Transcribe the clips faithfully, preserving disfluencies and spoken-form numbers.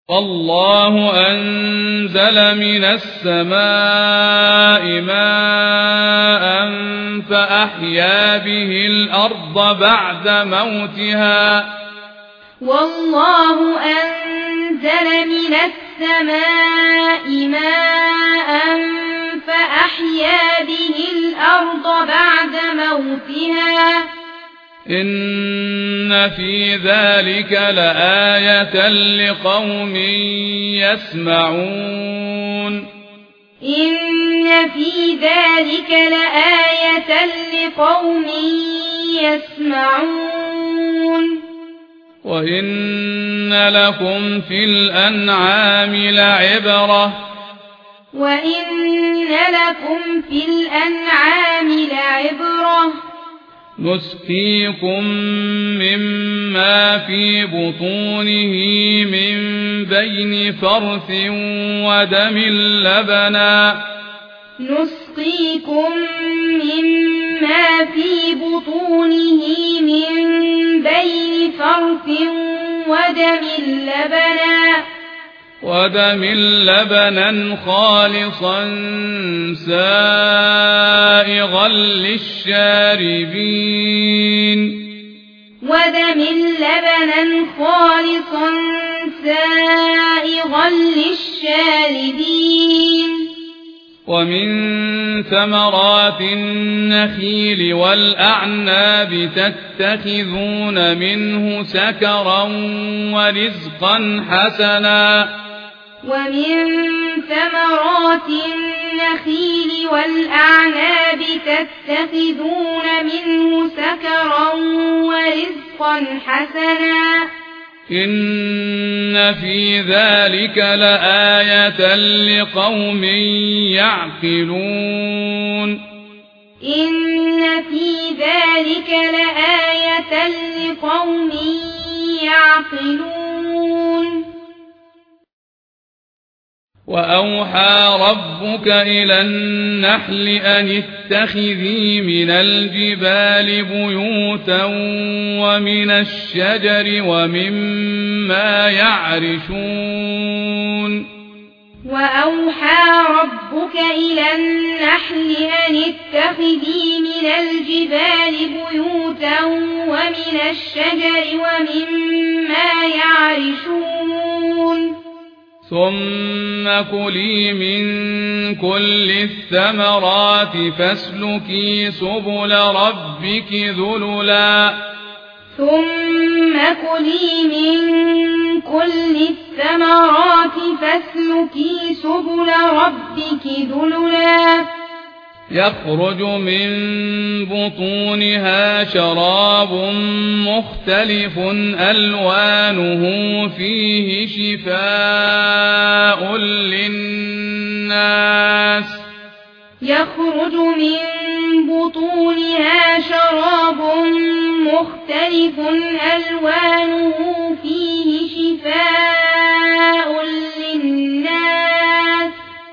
والله أنزل من السماء ماء فأحيا به الأرض بعد موتها والله أنزل من السماء ماء فأحيا به الأرض بعد موتها إن في ذلك لآية لقوم يسمعون إن في ذلك لآية لقوم يسمعون وإن لكم في الأنعام لعبرة وإن لكم في الأنعام لعبرة نسقيكم مما في بطونه من بين فرث ودم لبنا نسقيكم مما في بطونه من بين فرث ودم لبنا ودم لبنا خالصا سائغا للشاربين ودم لبنا خالصا سائغا للشاربين ومن ثمرات النخيل والأعناب تتخذون منه سكرا ورزقا حسنا ومن ثمرات النخيل والأعناب تتخذون منه سكرا ورزقا حسنا إن في ذلك لآية لقوم يعقلون إن في ذلك لآية لقوم يعقلون وأوحى ربك إلى النحل أن اتخذي من الجبال بيوتا ومن الشجر ومما يعرشون وأوحى ربك إلى النحل أن اتخذي من الجبال بيوتا ومن الشجر ومما يعرشون ثم كلي من كل الثمرات فاسلكي سبل ربك ذللا ثم كلي من كل الثمرات فاسلكي سبل ربك ذللا يخرج من بطونها شراب مختلف ألوانه فيه شفاء للناس يخرج من بطونها شراب مختلف ألوانه فيه شفاء للناس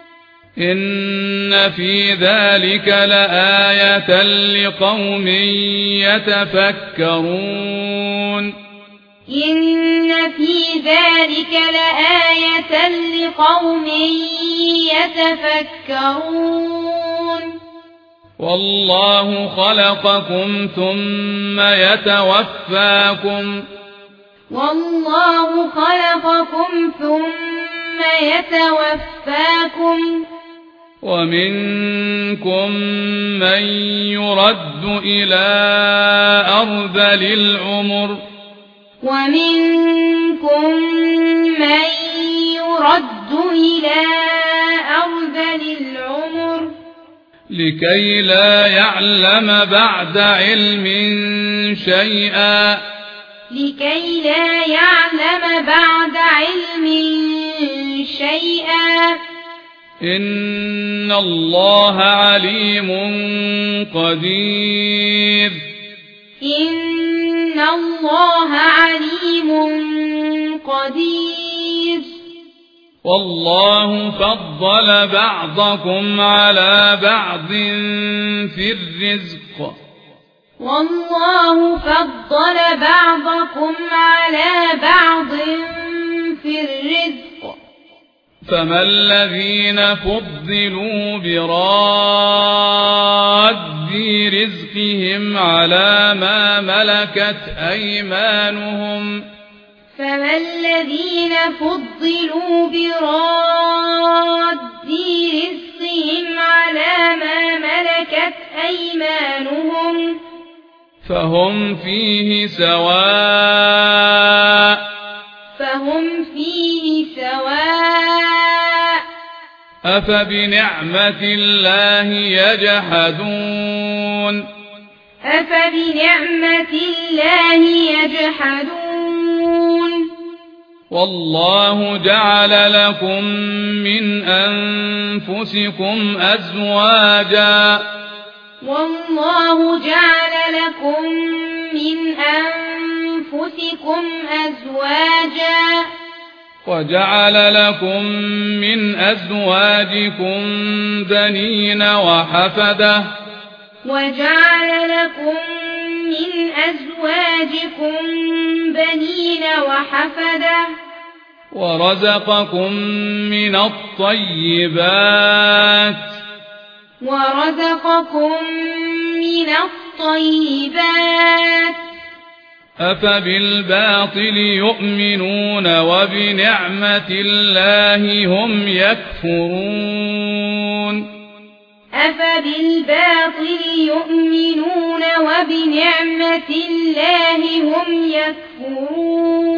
إن في ذلك لآية لقوم يتفكرون إن في ذلك لآية لقوم يتفكرون والله خلقكم ثم يتوفاكم والله خلقكم ثم يتوفاكم ومنكم من يرد إلى أرذل العمر ومنكم من يرد إلى أرذل العمر لكي لا يعلم بعد علم شيئا لكي لا يعلم بعد علم شيئا إن الله عليم قدير إن الله عليم قدير والله فضل بعضكم على بعض في الرزق والله فضل بعضكم على بعض في الرزق فما الذين فضلوا براد رزقهم على ما ملكت أيمانهم فما الذين فضلوا براد رزقهم على ما ملكت أيمانهم فهم فيه سواء فهم فيه سواء أفبنعمة الله يجحدون أفبنعمة الله يجحدون والله جعل لكم من أنفسكم أزواجا والله جعل لكم من أنفسكم أزواجا وجعل لكم من أزواجكم بنين وحفدة وجعل لكم من أزواجكم بنين وحفدة ورزقكم من الطيبات ورزقكم من الطيبات أفبالباطل يؤمنون وبنعمة الله هم يكفرون أفبالباطل يؤمنون وبنعمة الله هم يكفرون